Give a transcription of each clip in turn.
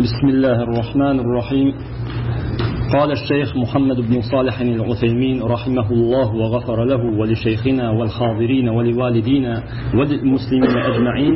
بسم الله الرحمن الرحيم. قال الشيخ محمد بن صالح العثيمين رحمه الله وغفر له ولشيخنا والحاضرين ولوالدينا وللمسلمين أجمعين: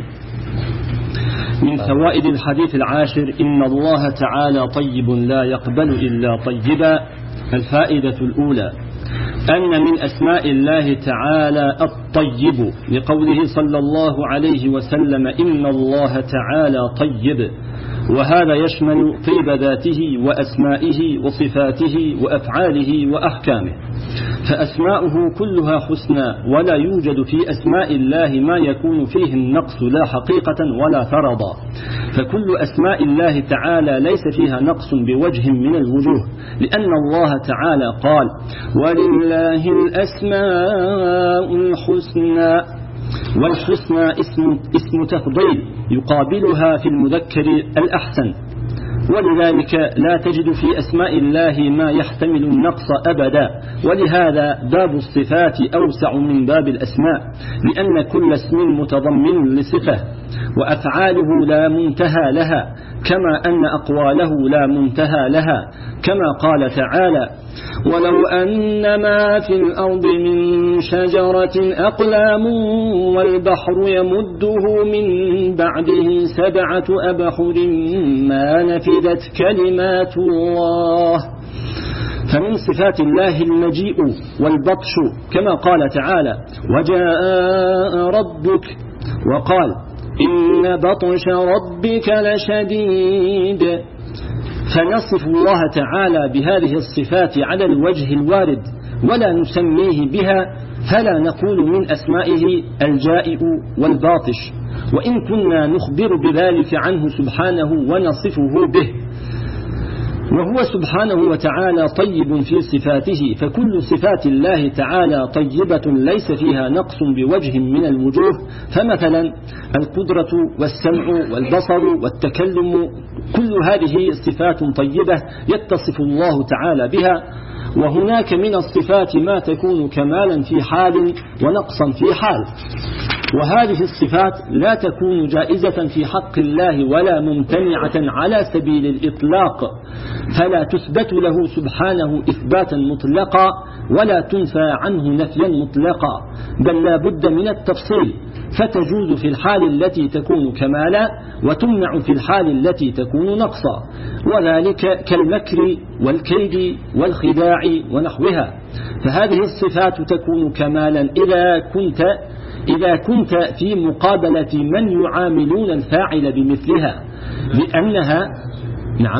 من فوائد الحديث العاشر: إن الله تعالى طيب لا يقبل إلا طيبا. الفائدة الأولى: أن من أسماء الله تعالى الطيب، لقوله صلى الله عليه وسلم: إن الله تعالى طيب، وهذا يشمل طيب ذاته وأسمائه وصفاته وأفعاله وأحكامه، فأسماؤه كلها حسنى، ولا يوجد في أسماء الله ما يكون فيه النقص لا حقيقة ولا فرضا، فكل أسماء الله تعالى ليس فيها نقص بوجه من الوجوه، لأن الله تعالى قال: ولله الأسماء الحسنى، والحسنى اسم تفضيل يقابلها في المذكر الأحسن، ولذلك لا تجد في أسماء الله ما يحتمل النقص أبدا، ولهذا باب الصفات أوسع من باب الأسماء، لأن كل اسم متضمن لصفة، وأفعاله لا منتهى لها، كما أن أقواله لا منتهى لها، كما قال تعالى: ولو أن ما في الأرض من شجرة أقلام والبحر يمده من بعده 7 أبحر ما نفدت كلمات الله. فمن صفات الله المجيء والبطش، كما قال تعالى: وجاء ربك، وقال: إن بطش ربك لشديد. فنصف الله تعالى بهذه الصفات على الوجه الوارد، ولا نسميه بها، فلا نقول من أسمائه الجائع والباطش، وإن كنا نخبر بذلك عنه سبحانه ونصفه به. وهو سبحانه وتعالى طيب في صفاته، فكل صفات الله تعالى طيبة ليس فيها نقص بوجه من الوجوه، فمثلا القدرة والسمع والبصر والتكلم، كل هذه صفات طيبة يتصف الله تعالى بها. وهناك من الصفات ما تكون كمالا في حال ونقصا في حال، وهذه الصفات لا تكون جائزة في حق الله ولا ممتنعة على سبيل الإطلاق، فلا تثبت له سبحانه إثباتا مطلقا ولا تنفى عنه نفيا مطلقا، بل لا بد من التفصيل، فتجوز في الحال التي تكون كمالا وتمنع في الحال التي تكون نقصا، وذلك كالمكر والكيد والخداع ونحوها. فهذه الصفات تكون كمالا إذا كنت في مقابلة من يعاملون الفاعل بمثلها، لأنها نعم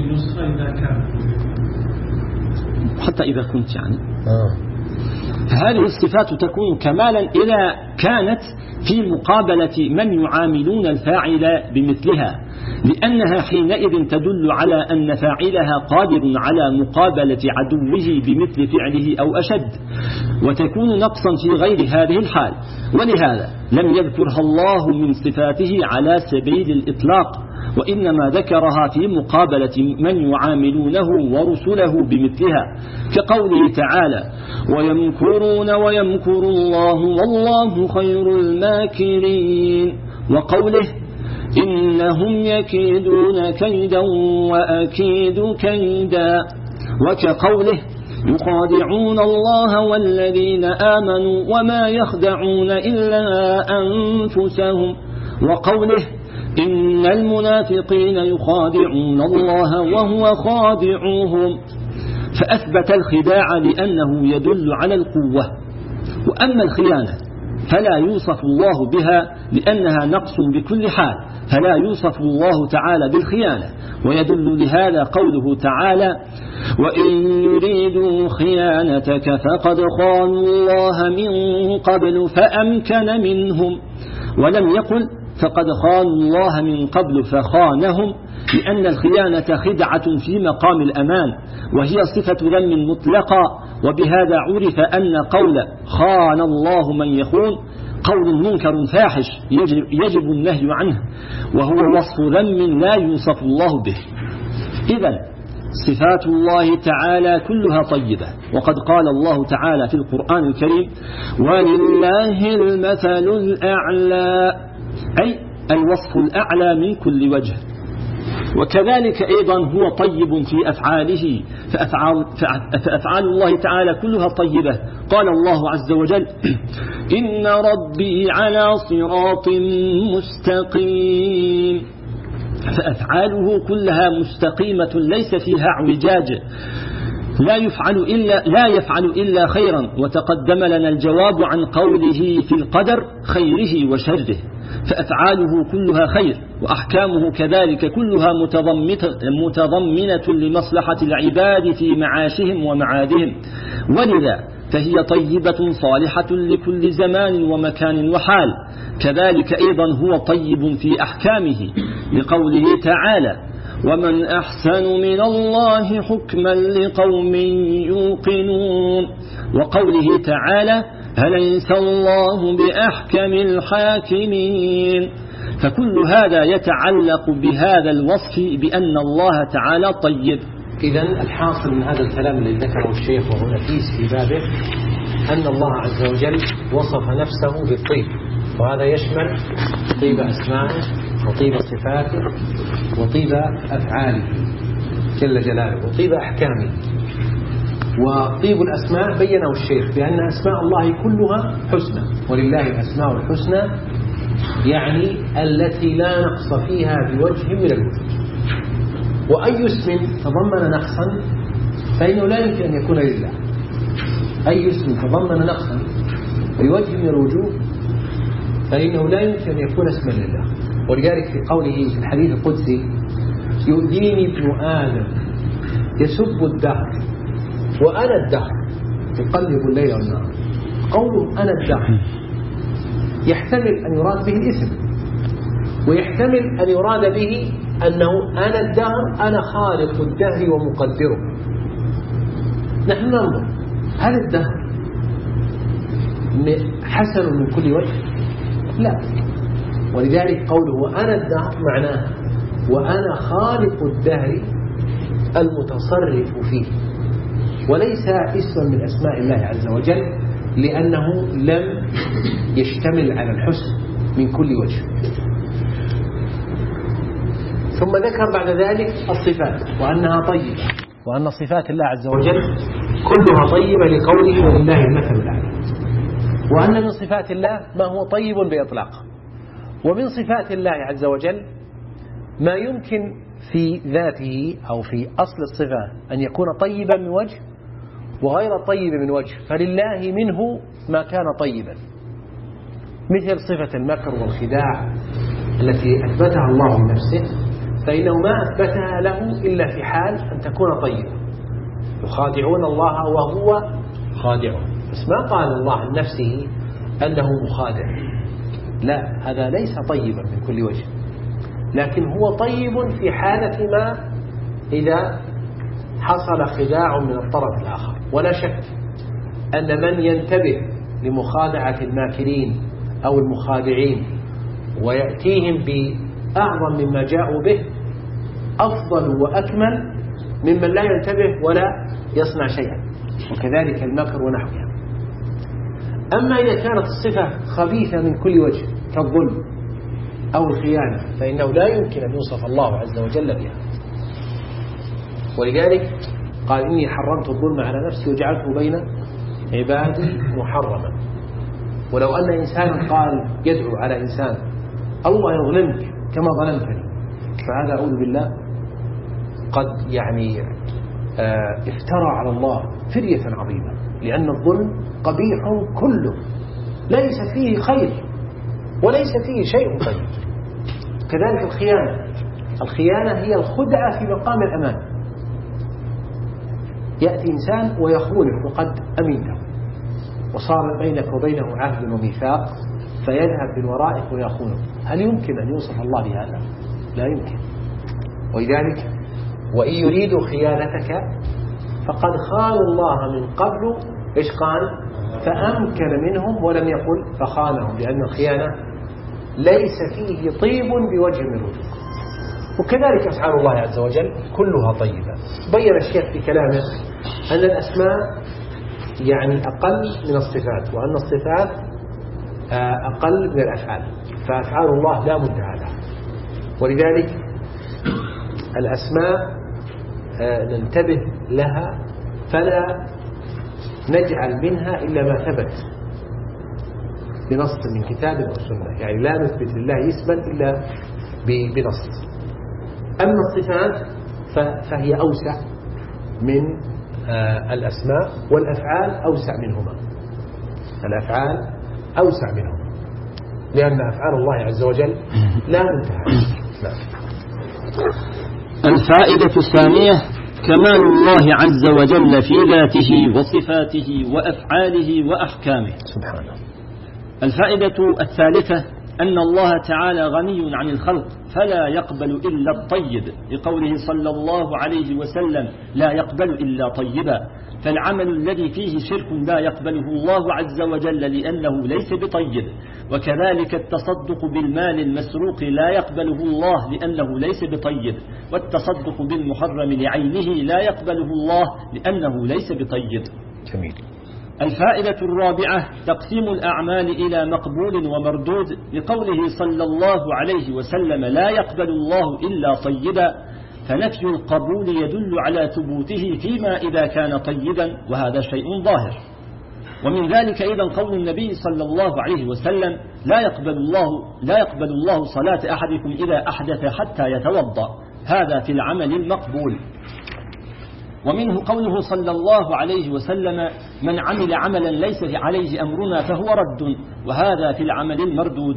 حتى إذا كنت يعني فهذه الصفات تكون كمالا إذا كانت في مقابلة من يعاملون الفاعل بمثلها، لأنها حينئذ تدل على أن فاعلها قادر على مقابلة عدوه بمثل فعله أو أشد، وتكون نقصا في غير هذه الحال. ولهذا لم يذكرها الله من صفاته على سبيل الإطلاق، وإنما ذكرها في مقابلة من يعاملونه ورسله بمثلها، كقوله تعالى: ويمكرون ويمكر الله والله خير الماكرين، وقوله: إنهم يكيدون كيدا وأكيد كيدا، وكقوله: يخادعون الله والذين آمنوا وما يخدعون إلا أنفسهم، وقوله: إن المنافقين يخادعون الله وهو خادعهم، فأثبت الخداع لأنه يدل على القوة. وأما الخيانة فلا يوصف الله بها لأنها نقص بكل حال، فلا يوصف الله تعالى بالخيانة، ويدل لهذا قوله تعالى: وإن يريدوا خيانتك فقد خانوا الله من قبل فأمكن منهم، ولم يقل فقد خانوا الله من قبل فخانهم، لأن الخيانة خدعة في مقام الأمان، وهي صفة ذم مطلقة، وبهذا عرف أن قول خان الله من يخون قول منكر فاحش يجب النهي عنه، وهو وصف ذم لا يوصف الله به. إذن صفات الله تعالى كلها طيبة، وقد قال الله تعالى في القرآن الكريم: ولله المثل الأعلى، أي الوصف الأعلى من كل وجه. وكذلك أيضا هو طيب في أفعاله، فأفعال الله تعالى كلها طيبة. قال الله عز وجل: إن ربي على صراط مستقيم. فأفعاله كلها مستقيمة ليس فيها اعوجاج، لا يفعل إلا خيرا. وتقدم لنا الجواب عن قوله في القدر: خيره وشره. فأفعاله كلها خير، وأحكامه كذلك كلها متضمنة لمصلحة العباد في معاشهم ومعادهم، ولذا فهي طيبة صالحة لكل زمان ومكان وحال. كذلك أيضا هو طيب في أحكامه، لقوله تعالى: ومن أحسن من الله حكما لقوم يوقنون. وقوله تعالى: أليس الله بأحكم الحاكمين. فكل هذا يتعلق بهذا الوصف بأن الله تعالى طيب. إذن الحاصل من هذا الكلام الذي ذكره الشيخ وهو نفيس في بابه أن الله عز وجل وصف نفسه بالطيب، وهذا يشمل طيب أسمائه وطيب صفاته وطيب أفعاله جل جلاله وطيب أحكامه. وطيب الأسماء بينه الشيخ بأن أسماء الله كلها حسنى، ولله الأسماء الحسنى، يعني التي لا نقص فيها بوجه من الوجوه. وأي اسم تضمن نقصا فإنه لا يمكن أن يكون لله. أي اسم تضمن نقصا بوجه من الوجوه فإنه لا يمكن أن يكون اسما لله. ولذلك في قوله في الحديث القدسي: يؤذيني ابن آدم يسب الدهر وأنا الدهر يقلب الليل والنهار. قوله أنا الدهر يحتمل أن يراد به الاسم، ويحتمل أن يراد به أنه أنا الدهر، أنا خالق الدهر ومقدره. نحن ننظر هل الدهر حسن من كل وجه؟ لا. ولذلك قوله أنا الدهر معناه وأنا خالق الدهر المتصرف فيه، وليس اسما من أسماء الله عز وجل، لأنه لم يشتمل على الحسن من كل وجه. ثم ذكر بعد ذلك الصفات وأنها طيبة، وأن صفات الله عز وجل كلها طيبة لقوله: ولله المثل الأعلى. وأن من صفات الله ما هو طيب بإطلاق. ومن صفات الله عز وجل ما يمكن في ذاته أو في أصل الصفة أن يكون طيبا من وجه وغير طيب من وجه، فلله منه ما كان طيبا، مثل صفة المكر والخداع التي أثبتها الله لنفسه، فإنه ما أثبتها له إلا في حال أن تكون طيبة. يخادعون الله وهو خادعهم، بس ما قال الله عن نفسه أنه مخادع، لا، هذا ليس طيبا من كل وجه، لكن هو طيب في حالة ما إذا حصل خداع من الطرف الآخر. ولا شك أن من ينتبه لمخادعة الماكرين أو المخادعين ويأتيهم بأعظم مما جاءوا به أفضل وأكمل ممن لا ينتبه ولا يصنع شيئا، وكذلك المكر ونحوها. أما إذا كانت الصفة خبيثة من كل وجه كالظلم أو الخيانة فإنه لا يمكن أن يوصف الله عز وجل بها. ولذلك قال: إني حرمت الظلم على نفسي وجعلته بين عبادي محرما. ولو أن إنسانا قال يدعو على إنسان: الله يظلمك كما ظلمتني، فهذا أعوذ بالله قد افترى على الله فرية عظيمة، لأن الظلم قبيح كله، ليس فيه خير وليس فيه شيء طيب. كذلك الخيانة هي الخدعة في مقام الأمان. يأتي إنسان ويخونك وقد أمنته وصار بينك وبينه عهد وميثاق، فيذهب من ورائك ويخونك. هل يمكن أن يوصف الله بهذا؟ لا يمكن. ولذلك وإن يريدوا خيانتك فقد خانوا الله من قبل. إيش قال؟ فأمكن منهم، ولم يقل فخانهم، لأن الخيانة ليس فيه طيب بوجه من الوجوه. وكذلك أفعال الله عز وجل كلها طيبة. بين الشيخ في كلامه أن الأسماء أقل من الصفات، وأن الصفات أقل من الأفعال، فأفعال الله لا منتهى لها. ولذلك الأسماء ننتبه لها فلا نجعل منها إلا ما ثبت بنص من كتاب أو سنة، يعني لا نثبت لله اسما إلا بنص. أما الصفات فهي أوسع من الأسماء، والأفعال أوسع منهما. الأفعال أوسع منهما لأن أفعال الله عز وجل لا منتهى. الفائدة الثانية كمال الله عز وجل في ذاته وصفاته وأفعاله وأحكامه سبحانه. الفائدة الثالثة أن الله تعالى غني عن الخلق فلا يقبل إلا الطيب، لقوله صلى الله عليه وسلم لا يقبل إلا طيبا، فالعمل الذي فيه شرك لا يقبله الله عز وجل لأنه ليس بطيب، وكذلك التصدق بالمال المسروق لا يقبله الله لأنه ليس بطيب، والتصدق بالمحرم لعينه لا يقبله الله لأنه ليس بطيب. جميل. الفائدة الرابعة تقسيم الأعمال إلى مقبول ومردود، لقوله صلى الله عليه وسلم لا يقبل الله إلا طيبا، فنفي القبول يدل على ثبوته فيما إذا كان طيبا، وهذا شيء ظاهر. ومن ذلك أيضا قول النبي صلى الله عليه وسلم لا يقبل الله صلاة أحدكم إذا أحدث حتى يتوضأ، هذا في العمل المقبول. ومنه قوله صلى الله عليه وسلم من عمل عملا ليس عليه أمرنا فهو رد، وهذا في العمل المردود.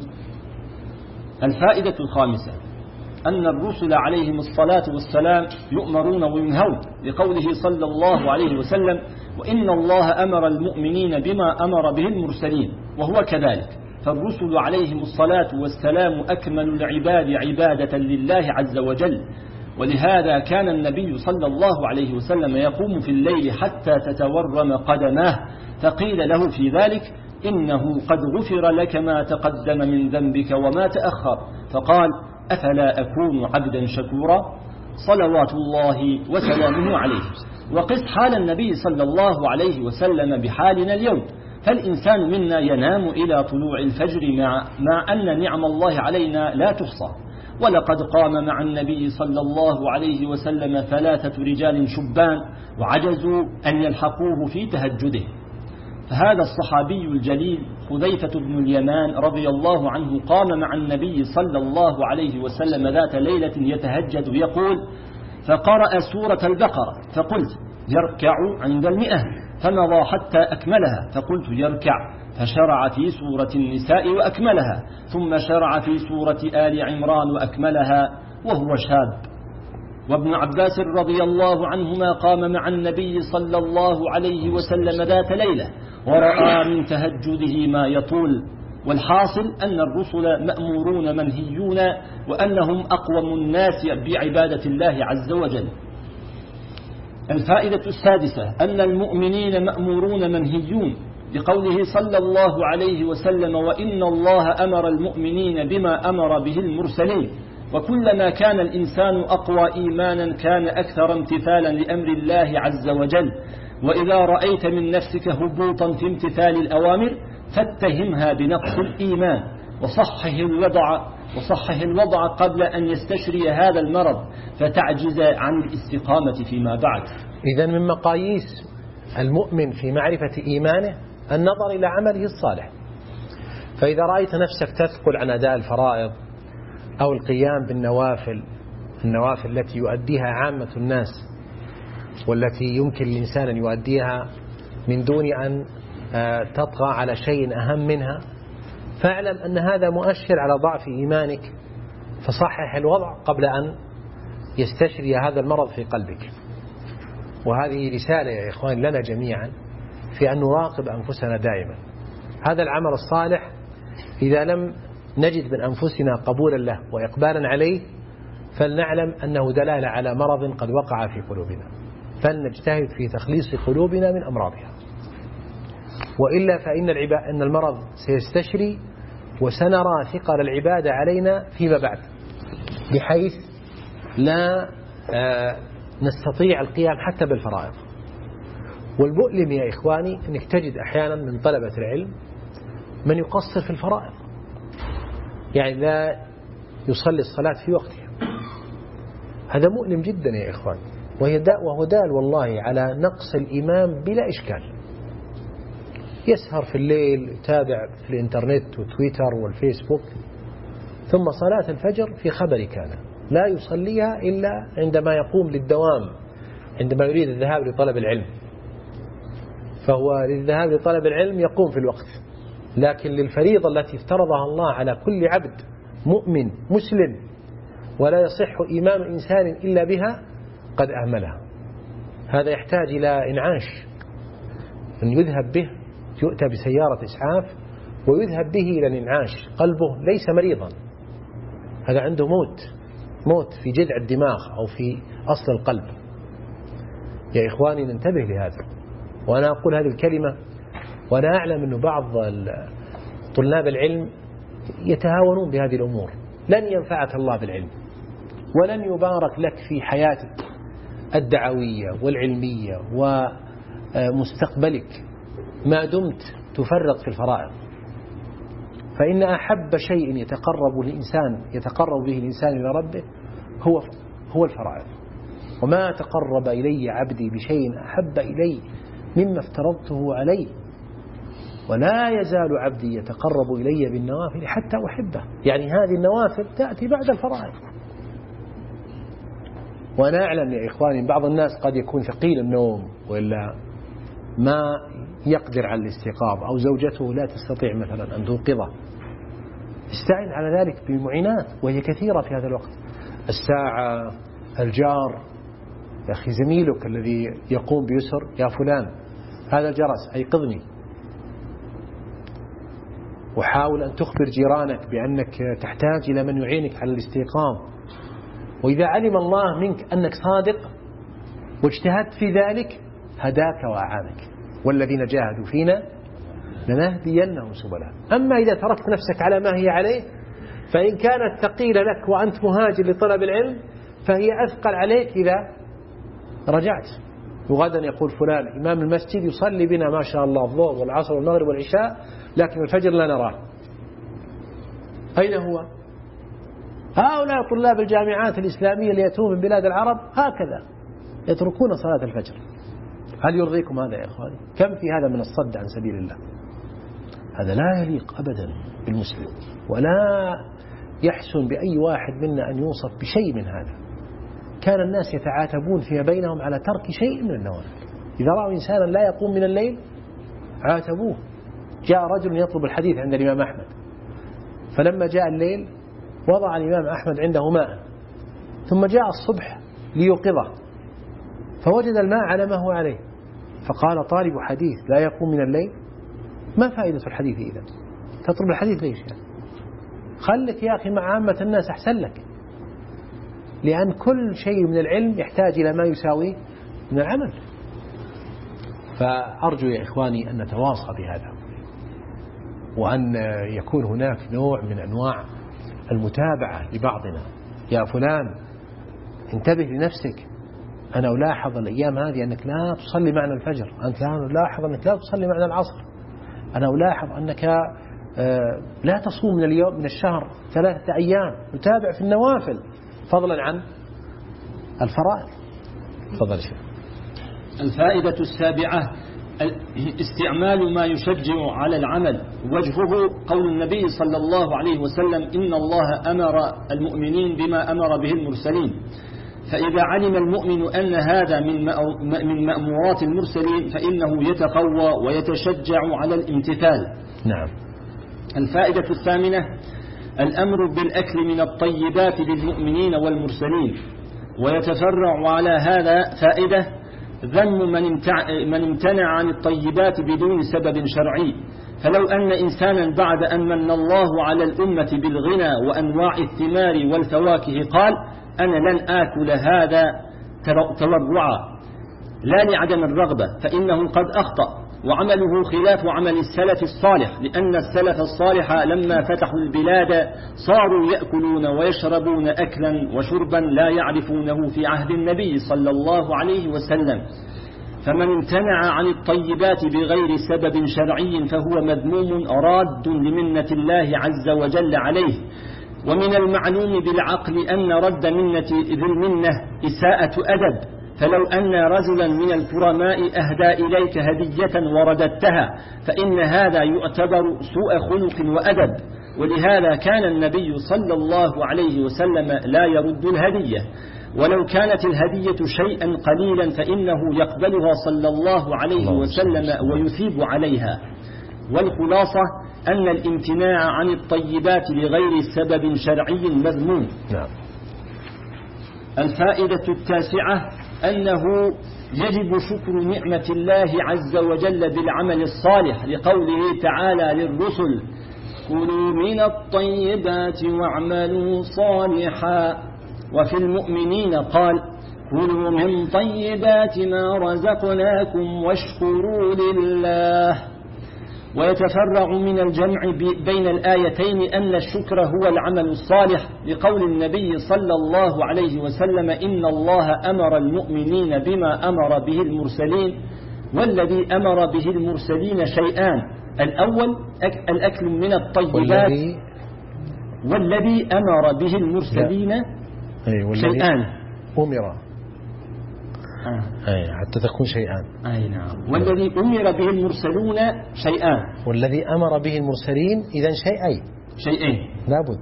الفائدة الخامسة أن الرسل عليهم الصلاة والسلام يؤمرون وينهون، لقوله صلى الله عليه وسلم وإن الله أمر المؤمنين بما أمر به المرسلين، وهو كذلك، فالرسل عليهم الصلاة والسلام أكمل العباد عبادة لله عز وجل، ولهذا كان النبي صلى الله عليه وسلم يقوم في الليل حتى تتورم قدماه، فقيل له في ذلك إنه قد غفر لك ما تقدم من ذنبك وما تأخر، فقال أفلا أكون عبدا شكورا، صلوات الله وسلامه عليه. وقس حال النبي صلى الله عليه وسلم بحالنا اليوم، فالإنسان منا ينام إلى طلوع الفجر مع أن نعم الله علينا لا تحصى، ولقد قام مع النبي صلى الله عليه وسلم 3 رجال شبان وعجزوا أن يلحقوه في تهجده. فهذا الصحابي الجليل حذيفة بن اليمان رضي الله عنه قام مع النبي صلى الله عليه وسلم ذات ليلة يتهجد يقول فقرأ سورة البقرة، فقلت يركع عند 100، فمضى حتى أكملها، فقلت يركع، فشرع في سورة النساء وأكملها، ثم شرع في سورة آل عمران وأكملها وهو شاب. وابن عباس رضي الله عنهما قام مع النبي صلى الله عليه وسلم ذات ليلة ورأى من تهجده ما يطول. والحاصل أن الرسل مأمورون منهيون، وأنهم أقوم الناس بعبادة الله عز وجل. الفائدة السادسة أن المؤمنين مأمورون منهيون، لقوله صلى الله عليه وسلم وإن الله أمر المؤمنين بما أمر به المرسلين، وكلما كان الإنسان أقوى إيمانا كان أكثر امتثالا لأمر الله عز وجل. وإذا رأيت من نفسك هبوطا في امتثال الأوامر فاتهمها بنقص الإيمان، وصحح الوضع قبل أن يستشري هذا المرض فتعجز عن الاستقامة فيما بعد. إذن من مقاييس المؤمن في معرفة إيمانه النظر إلى عمله الصالح. فإذا رأيت نفسك تثقل عن أداء الفرائض أو القيام بالنوافل، النوافل التي يؤديها عامة الناس والتي يمكن الإنسان أن يؤديها من دون أن تطغى على شيء أهم منها، فاعلم أن هذا مؤشر على ضعف إيمانك، فصحح الوضع قبل أن يستشري هذا المرض في قلبك. وهذه رسالة يا إخوان لنا جميعا في أن نراقب أنفسنا دائما. هذا العمل الصالح إذا لم نجد من أنفسنا قبولا له وإقبالا عليه فلنعلم أنه دلالة على مرض قد وقع في قلوبنا، فلنجتهد في تخليص قلوبنا من أمراضها، وإلا فإن المرض سيستشري وسنرى ثقل العبادة علينا فيما بعد، بحيث لا نستطيع القيام حتى بالفرائض. والمؤلم يا إخواني أنك تجد أحيانا من طلبة العلم من يقصر في الفرائض، يعني لا يصلي الصلاة في وقتها. هذا مؤلم جدا يا إخوان، وهو دال والله على نقص الإيمان بلا إشكال. يسهر في الليل، يتابع في الإنترنت وتويتر والفيسبوك، ثم صلاة الفجر في خبر كان لا يصليها إلا عندما يقوم للدوام، عندما يريد الذهاب لطلب العلم، فهو للذهاب لطلب العلم يقوم في الوقت، لكن للفريضة التي افترضها الله على كل عبد مؤمن مسلم ولا يصح إيمان إنسان إلا بها قد أهملها. هذا يحتاج إلى إنعاش، أن يذهب به، يؤتى بسيارة إسعاف ويذهب به إلى الإنعاش. قلبه ليس مريضا، هذا عنده موت في جذع الدماغ أو في أصل القلب. يا إخواني ننتبه لهذا. وأنا أقول هذه الكلمة وأنا أعلم أن بعض طلاب العلم يتهاونون بهذه الأمور. لن ينفعك الله بالعلم، ولن يبارك لك في حياتك الدعوية والعلمية ومستقبلك ما دمت تفرط في الفرائض. فإن أحب شيء يتقرب به الإنسان إلى ربه هو الفرائض. وما تقرب إلي عبدي بشيء أحب إلي مما افترضته عليه، ولا يزال عبدي يتقرب إلي بالنوافل حتى أحبه. يعني هذه النوافل تأتي بعد الفرائض. وأنا أعلم يا إخواني بعض الناس قد يكون ثقيل النوم ولا ما يقدر على الاستيقاظ، أو زوجته لا تستطيع مثلا أن توقظه. استعن على ذلك بمعينات وهي كثيرة في هذا الوقت، الساعة، الجار، يا أخي زميلك الذي يقوم بيسر، يا فلان هذا الجرس أيقظني. وحاول أن تخبر جيرانك بأنك تحتاج إلى من يعينك على الاستيقاظ. وإذا علم الله منك أنك صادق واجتهدت في ذلك هداك وأعانك، والذين جاهدوا فينا لنهدينهم سبلا. أما إذا تركت نفسك على ما هي عليه، فإن كانت ثقيلة لك وأنت مهاجر لطلب العلم فهي أثقل عليك إذا رجعت. وغدا يقول فلان إمام المسجد يصلي بنا ما شاء الله الظهر والعصر والمغرب والعشاء، لكن الفجر لا نراه. أين هو؟ هؤلاء طلاب الجامعات الإسلامية اللي يأتون من بلاد العرب هكذا يتركون صلاة الفجر. هل يرضيكم هذا يا إخواني؟ كم في هذا من الصد عن سبيل الله؟ هذا لا يليق أبدا بالمسلم، ولا يحسن بأي واحد منا أن يوصف بشيء من هذا. كان الناس يتعاتبون فيما بينهم على ترك شيء من النوافل. إذا رأوا إنسانا لا يقوم من الليل عاتبوه. جاء رجل يطلب الحديث عند الإمام أحمد، فلما جاء الليل وضع الإمام أحمد عنده ماء، ثم جاء الصبح ليوقظه فوجد الماء على ما هو عليه، فقال طالب حديث لا يقوم من الليل، ما فائدة الحديث إذا؟ تطلب الحديث ليش يعني؟ خلك يا أخي مع عامة الناس أحسن لك، لأن كل شيء من العلم يحتاج إلى ما يساوي من العمل. فأرجو يا إخواني أن نتواصى بهذا، وأن يكون هناك نوع من أنواع المتابعة لبعضنا. يا فلان انتبه لنفسك، أنا ألاحظ الأيام هذه أنك لا تصلي معنا الفجر، أنت ألاحظ أنك لا تصلي معنا العصر، أنا ألاحظ أنك لا تصوم من اليوم من الشهر 3 أيام. نتابع في النوافل فضلا عن الفرائض. تفضل شيخ. الفائدة السابعة استعمال ما يشجع على العمل. وجهه قول النبي صلى الله عليه وسلم إن الله أمر المؤمنين بما أمر به المرسلين، فإذا علم المؤمن أن هذا من مأمورات المرسلين فإنه يتقوى ويتشجع على الامتثال. نعم. الفائدة الثامنة الأمر بالأكل من الطيبات للمؤمنين والمرسلين. ويتفرع على هذا فائدة ذم من امتنع عن الطيبات بدون سبب شرعي. فلو أن إنسانا بعد أن من الله على الأمة بالغنى وأنواع الثمار والفواكه قال أنا لن آكل هذا تورعا لا لعدم الرغبة، فإنه قد أخطأ، وعمله خلاف عمل السلف الصالح، لأن السلف الصالح لما فتحوا البلاد صاروا يأكلون ويشربون أكلا وشربا لا يعرفونه في عهد النبي صلى الله عليه وسلم. فمن امتنع عن الطيبات بغير سبب شرعي فهو مذموم راد لمنة الله عز وجل عليه، ومن المعلوم بالعقل أن رد منة ذي المنة إساءة أدب، فلو أن رجلا من الكرماء أهدى إليك هدية ورددتها فإن هذا يعتبر سوء خلق وأدب، ولهذا كان النبي صلى الله عليه وسلم لا يرد الهدية، ولو كانت الهدية شيئا قليلا فإنه يقبلها صلى الله عليه وسلم ويثيب عليها. والخلاصة أن الامتناع عن الطيبات لغير سبب شرعي مذموم. الفائدة التاسعة أنه يجب شكر نعمة الله عز وجل بالعمل الصالح، لقوله تعالى للرسل: كلوا من الطيبات واعملوا صالحا. وفي المؤمنين قال: كلوا من طيبات ما رزقناكم واشكروا لله. ويتفرع من الجمع بين الآيتين أن الشكر هو العمل الصالح، لقول النبي صلى الله عليه وسلم: إن الله أمر المؤمنين بما أمر به المرسلين، والذي أمر به المرسلين شيئان: الأول الأكل من الطيبات، والذي أمر به المرسلين شيئان أمر حتى تكون شيئان. أي نعم. والذي أمر به المرسلون شيئان، والذي أمر به المرسلين إذن شيئين لابد،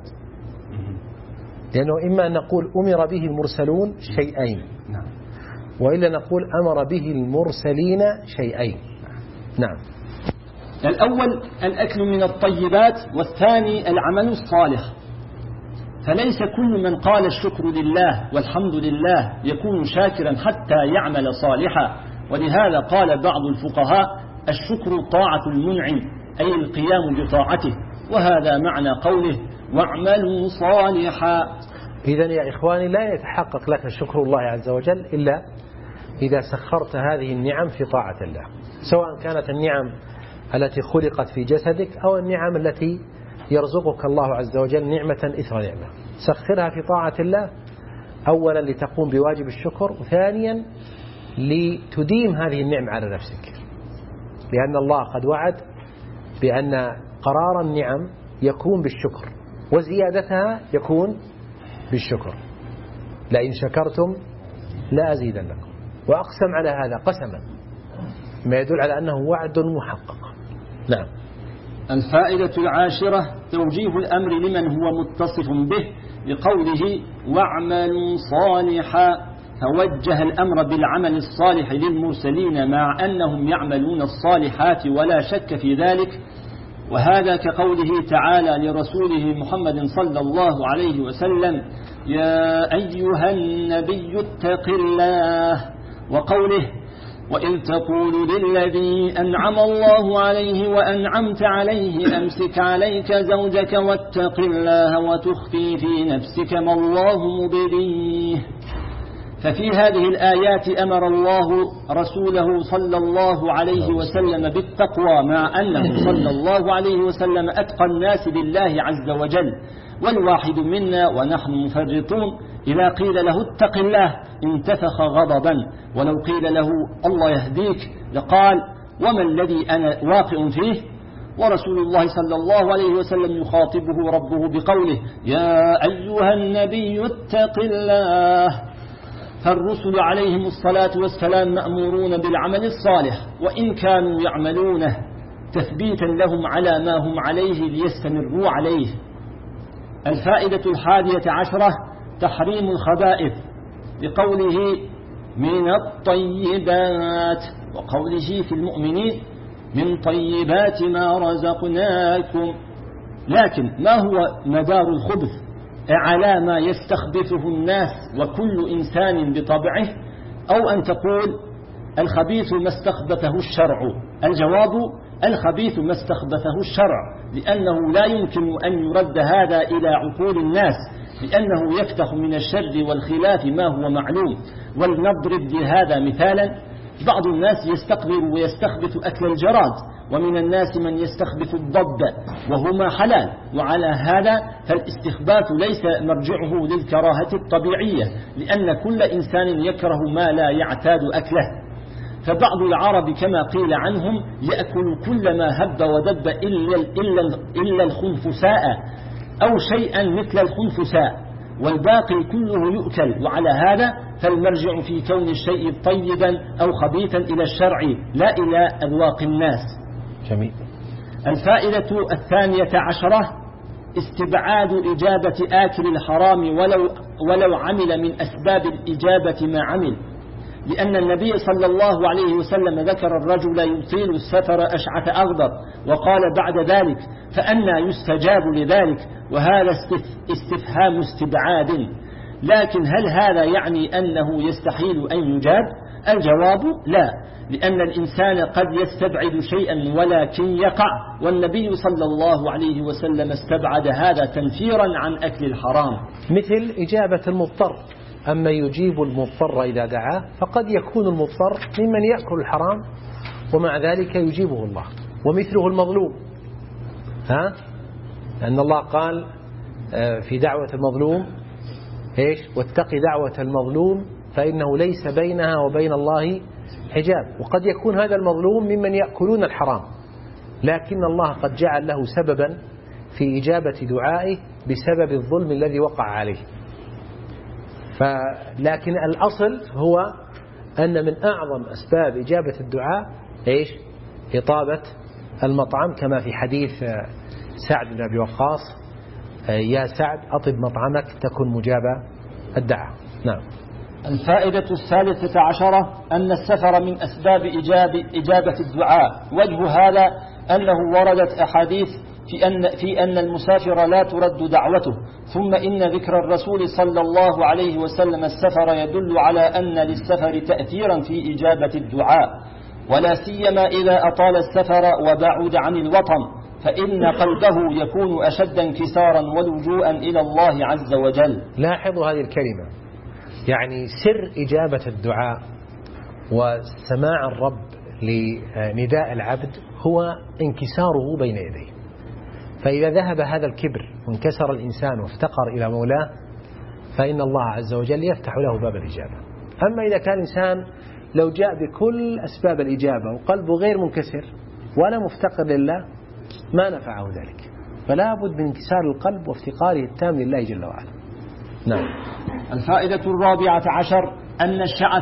لأنه إما أن نقول أمر به المرسلون شيئين، وإلا نقول أمر به المرسلين شيئين. نعم. الأول الأكل من الطيبات، والثاني العمل الصالح. فليس كل من قال الشكر لله والحمد لله يكون شاكرا حتى يعمل صالحا، ولهذا قال بعض الفقهاء: الشكر طاعة المنعم، أي القيام بطاعته، وهذا معنى قوله: واعملوا صالحا. إذن يا إخواني لا يتحقق لك شكر الله عز وجل إلا إذا سخرت هذه النعم في طاعة الله، سواء كانت النعم التي خلقت في جسدك أو النعم التي يرزقك الله عز وجل نعمة إثر نعمة. سخرها في طاعة الله، أولا لتقوم بواجب الشكر، وثانيا لتديم هذه النعمة على نفسك، لأن الله قد وعد بأن قرار النعم يكون بالشكر، وزيادتها يكون بالشكر. لئن شكرتم لأزيدنكم، وأقسم على هذا قسما، ما يدل على أنه وعد محقق. نعم. الفائدة العاشرة توجيه الأمر لمن هو متصف به، لقوله: واعملوا صالحا، فوجه الأمر بالعمل الصالح للمرسلين مع أنهم يعملون الصالحات ولا شك في ذلك. وهذا كقوله تعالى لرسوله محمد صلى الله عليه وسلم: يا أيها النبي اتق الله، وقوله: وإذ تقول للذي أنعم الله عليه وأنعمت عليه أمسك عليك زوجك واتق الله وتخفي في نفسك ما الله مبديه. ففي هذه الآيات أمر الله رسوله صلى الله عليه وسلم بالتقوى، مع أنه صلى الله عليه وسلم أتقى الناس بالله عز وجل، والواحد منا ونحن مفرطون إذا قيل له اتق الله انتفخ غضبا، ولو قيل له الله يهديك لقال وما الذي أنا واقع فيه. ورسول الله صلى الله عليه وسلم يخاطبه ربه بقوله: يا أيها النبي اتق الله. فالرسل عليهم الصلاة والسلام مأمورون بالعمل الصالح، وإن كانوا يعملونه تثبيتا لهم على ما هم عليه ليستمروا عليه. الفائدة 11 تحريم الخبائث، بقوله: من الطيبات، وقوله في المؤمنين: من طيبات ما رزقناكم. لكن ما هو مدار الخبث؟ على ما يستخبثه الناس وكل إنسان بطبعه، أو أن تقول الخبيث ما استخبثه الشرع؟ الجواب: الخبيث ما استخبثه الشرع، لأنه لا يمكن أن يرد هذا إلى عقول الناس، لأنه يفتح من الشر والخلاف ما هو معلوم. ولنضرب لهذا مثالا: بعض الناس يستقذر ويستخبث أكل الجراد، ومن الناس من يستخبث الضب، وهما حلال. وعلى هذا فالاستخباث ليس مرجعه للكراهة الطبيعية، لأن كل إنسان يكره ما لا يعتاد أكله. فبعض العرب كما قيل عنهم يأكل كل ما هب ودب إلا الخنفساء، أو شيئا مثل الخنفساء والباقي كله يؤكل، وعلى هذا فالمرجع في كون الشيء طيبا أو خبيثا إلى الشرع لا إلى أذواق الناس. جميل. الفائدة 12 استبعاد إجابة آكل الحرام ولو عمل من أسباب الإجابة ما عمل، لأن النبي صلى الله عليه وسلم ذكر الرجل يطيل السفر أشعث أغبر، وقال بعد ذلك فأنى يستجاب لذلك، وهذا استفهام استبعاد. لكن هل هذا يعني أنه يستحيل أن يجاب؟ الجواب لا، لأن الإنسان قد يستبعد شيئا ولكن يقع، والنبي صلى الله عليه وسلم استبعد هذا تنفيرا عن أكل الحرام. مثل إجابة المضطر، أما يجيب المضطر إذا دعاه، فقد يكون المضطر ممن يأكل الحرام ومع ذلك يجيبه الله. ومثله المظلوم، أن الله قال في دعوة المظلوم إيش؟ واتق دعوة المظلوم فإنه ليس بينها وبين الله حجاب. وقد يكون هذا المظلوم ممن يأكلون الحرام، لكن الله قد جعل له سببا في إجابة دعائه بسبب الظلم الذي وقع عليه. لكن الأصل هو أن من أعظم أسباب إجابة الدعاء إيش؟ إطابة المطعم، كما في حديث سعد بن أبي وقاص: يا سعد أطب مطعمك تكن مجاب الدعاء. نعم. الفائدة 13 أن السفر من أسباب إجابة الدعاء. وجه هذا أنه وردت أحاديث في أن المسافر لا ترد دعوته، ثم إن ذكر الرسول صلى الله عليه وسلم السفر يدل على أن للسفر تأثيرا في إجابة الدعاء، ولا سيما إذا أطال السفر وبعد عن الوطن، فإن قلبه يكون أشد انكسارا ولجوءا إلى الله عز وجل. لاحظوا هذه الكلمة، يعني سر إجابة الدعاء وسماع الرب لنداء العبد هو انكساره بين يديه. فإذا ذهب هذا الكبر وانكسر الإنسان وافتقر إلى مولاه، فإن الله عز وجل يفتح له باب الإجابة. أما إذا كان الإنسان لو جاء بكل أسباب الإجابة وقلبه غير منكسر ولا مفتقر لله ما نفعه ذلك، فلا بد من انكسار القلب وافتقاره التام لله جل وعلا. نعم. الفائدة 14 أن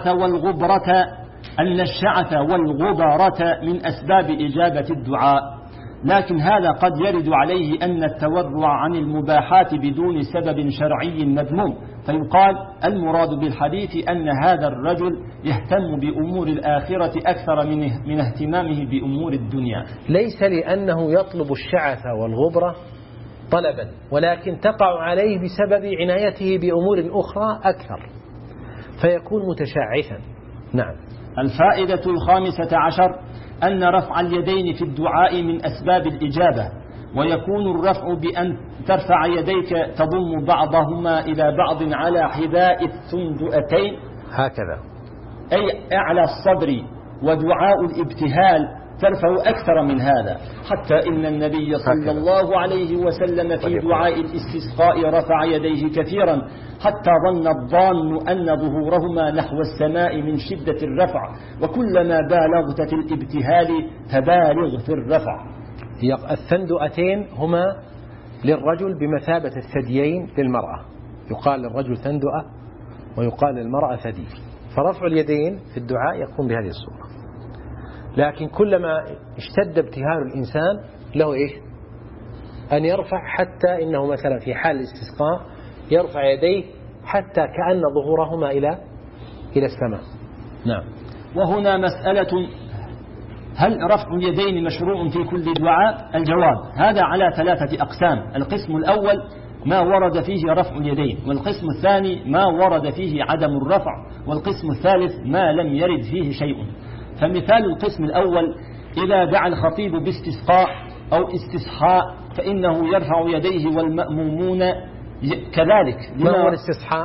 الشعث والغبرة من أسباب إجابة الدعاء، لكن هذا قد يرد عليه أن التورع عن المباحات بدون سبب شرعي مذموم، فيقال المراد بالحديث أن هذا الرجل يهتم بأمور الآخرة أكثر من اهتمامه بأمور الدنيا. ليس لأنه يطلب الشعث والغبرة طلبا، ولكن تقع عليه بسبب عنايته بأمور أخرى أكثر فيكون متشعثا. نعم. الفائدة 15 أن رفع اليدين في الدعاء من أسباب الإجابة، ويكون الرفع بأن ترفع يديك تضم بعضهما إلى بعض على حذاء الثندؤتين هكذا، أي أعلى الصدر، ودعاء الابتهال ترفع أكثر من هذا، حتى إن النبي صلى الله عليه وسلم في دعاء الاستسقاء رفع يديه كثيرا حتى ظن الظان أن ظهورهما نحو السماء من شدة الرفع، وكلما بالغت في الابتهال فبالغ في الرفع. الثندؤتين هما للرجل بمثابة الثديين للمرأة، يقال للرجل ثندؤة ويقال للمرأة ثدي، فرفع اليدين في الدعاء يكون بهذه الصورة. لكن كلما اشتد ابتهال الإنسان له إيش؟ أن يرفع، حتى إنه مثلا في حال الاستسقاء يرفع يديه حتى كأن ظهورهما إلى السماء. نعم. وهنا مسألة: هل رفع اليدين مشروع في كل دعاء؟ الجواب: هذا على 3 أقسام. القسم الأول ما ورد فيه رفع اليدين، والقسم الثاني ما ورد فيه عدم الرفع، والقسم الثالث ما لم يرد فيه شيء. فمثال القسم الأول: إذا دعا الخطيب باستسقاء أو استصحاء فإنه يرفع يديه والمأمومون كذلك. ما هو الاستصحاء؟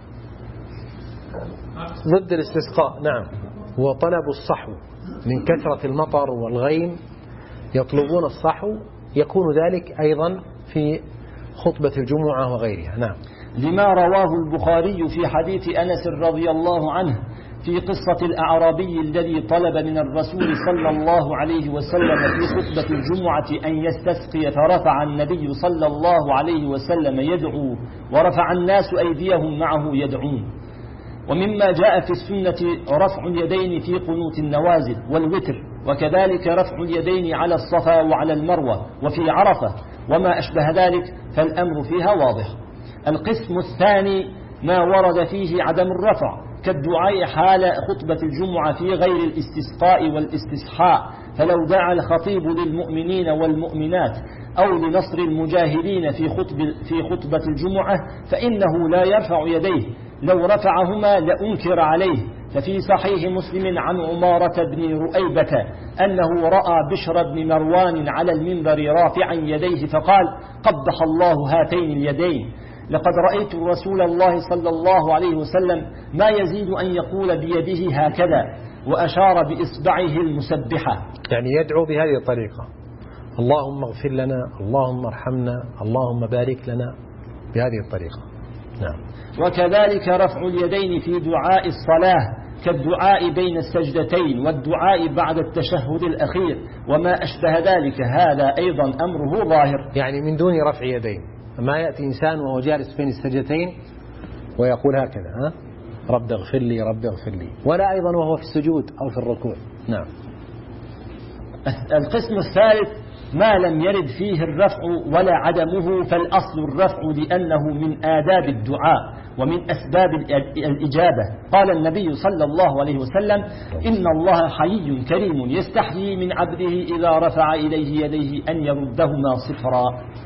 ضد الاستسقاء. نعم، هو طلب الصحو من كثرة المطر والغيم، يطلبون الصحو، يكون ذلك أيضا في خطبة الجمعة وغيرها. نعم. لما رواه البخاري في حديث أنس رضي الله عنه: في قصة الأعرابي الذي طلب من الرسول صلى الله عليه وسلم في خطبة الجمعة أن يستسقي، فرفع النبي صلى الله عليه وسلم يدعو ورفع الناس أيديهم معه يدعون. ومما جاء في السنة رفع اليدين في قنوت النوازل والوتر، وكذلك رفع اليدين على الصفا وعلى المروة وفي عرفة وما أشبه ذلك، فالأمر فيها واضح. القسم الثاني ما ورد فيه عدم الرفع كالدعاء حال خطبة الجمعة في غير الاستسقاء والاستصحاء، فلو دعا الخطيب للمؤمنين والمؤمنات أو لنصر المجاهدين في خطبة الجمعة فإنه لا يرفع يديه، لو رفعهما لأنكر عليه. ففي صحيح مسلم عن عمارة بن رؤيبة أنه رأى بشر بن مروان على المنبر رافعا يديه فقال: قبح الله هاتين اليدين، لقد رأيت رسول الله صلى الله عليه وسلم ما يزيد أن يقول بيده هكذا، وأشار بإصبعه المسبحة. يعني يدعو بهذه الطريقة: اللهم اغفر لنا، اللهم ارحمنا، اللهم بارك لنا، بهذه الطريقة. نعم. وكذلك رفع اليدين في دعاء الصلاة كالدعاء بين السجدتين والدعاء بعد التشهد الأخير وما أشبه ذلك، هذا أيضا أمره ظاهر. يعني من دون رفع يدين، ما يأتي إنسان وهو جالس بين السجدتين ويقول هكذا: رب اغفر لي، رب اغفر لي، ولا أيضا وهو في السجود أو في الركوع. نعم. القسم الثالث ما لم يرد فيه الرفع ولا عدمه، فالأصل الرفع لأنه من آداب الدعاء ومن أسباب الإجابة. قال النبي صلى الله عليه وسلم: إن الله حيي كريم يستحيي من عبده إذا رفع إليه يديه أن يردهما صفرا.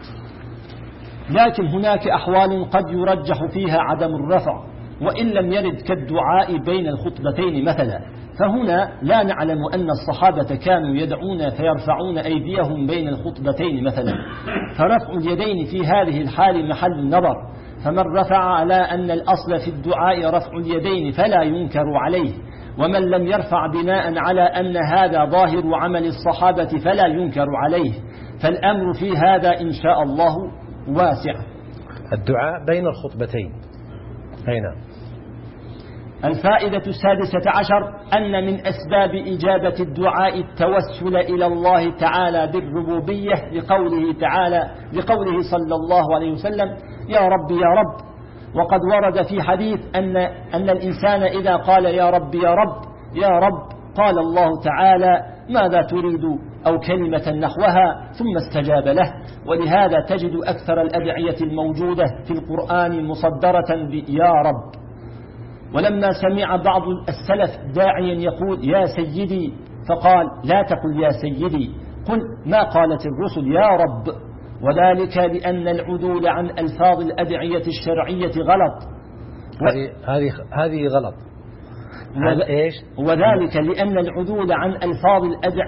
لكن هناك أحوال قد يرجح فيها عدم الرفع وإن لم يرد كالدعاء بين الخطبتين مثلا، فهنا لا نعلم أن الصحابة كانوا يدعون فيرفعون أيديهم بين الخطبتين مثلا، فرفع اليدين في هذه الحال محل نظر، فمن رفع على أن الأصل في الدعاء رفع اليدين فلا ينكر عليه، ومن لم يرفع بناء على أن هذا ظاهر عمل الصحابة فلا ينكر عليه، فالأمر في هذا إن شاء الله واسع. الدعاء بين الخطبتين. نعم. الفائدة 16 أن من أسباب إجابة الدعاء التوسل إلى الله تعالى بالربوبية لقوله صلى الله عليه وسلم: يا رب يا رب. وقد ورد في حديث أن الإنسان إذا قال يا رب يا رب يا رب قال الله تعالى: ماذا تريد؟ أو كلمة نحوها، ثم استجاب له. ولهذا تجد أكثر الأدعية الموجودة في القرآن مصدرة بيا رب. ولما سمع بعض السلف داعيا يقول يا سيدي فقال: لا تقل يا سيدي، قل ما قالت الرسل يا رب. وذلك لأن العدول عن ألفاظ الأدعية الشرعية غلط. هذه غلط. وذلك لأن العدول عن ألفاظ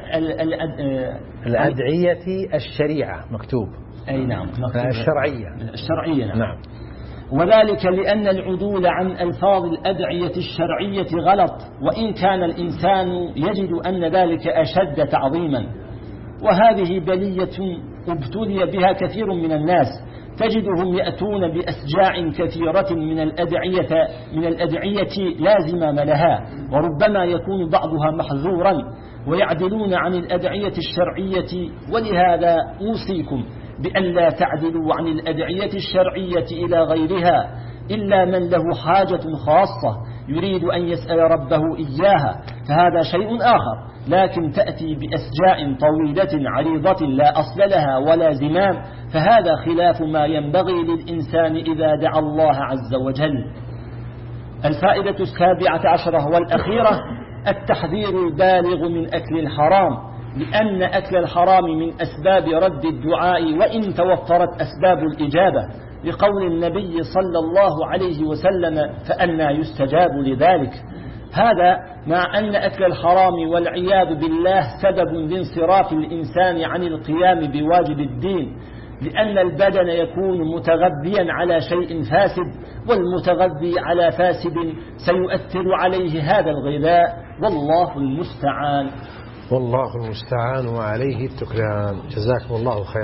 الأدعية الشريعة مكتوب. أي نعم، الشرعية نعم. وذلك لأن العدول عن ألفاظ الأدعية الشرعية غلط، وإن كان الإنسان يجد أن ذلك أشد تعظيما. وهذه بلية ابتلي بها كثير من الناس، تجدهم يأتون بأسجاع كثيرة من الأدعية لا زمام لها، وربما يكون بعضها محظورا، ويعدلون عن الأدعية الشرعية. ولهذا أوصيكم بأن لا تعدلوا عن الأدعية الشرعية إلى غيرها إلا من له حاجة خاصة يريد أن يسأل ربه إياها، فهذا شيء آخر. لكن تأتي بأسجاء طويلة عريضة لا أصل لها ولا زمام، فهذا خلاف ما ينبغي للإنسان إذا دعا الله عز وجل. الفائدة 17 والأخيرة التحذير البالغ من أكل الحرام، لأن أكل الحرام من أسباب رد الدعاء وإن توفرت أسباب الإجابة، لقول النبي صلى الله عليه وسلم: فأنى يستجاب لذلك. هذا مع أن أكل الحرام والعياذ بالله سبب لانصراف الإنسان عن القيام بواجب الدين، لأن البدن يكون متغذيا على شيء فاسد، والمتغذي على فاسد سيؤثر عليه هذا الغذاء، والله المستعان. والله المستعان وعليه التكلان. جزاكم الله خيرا.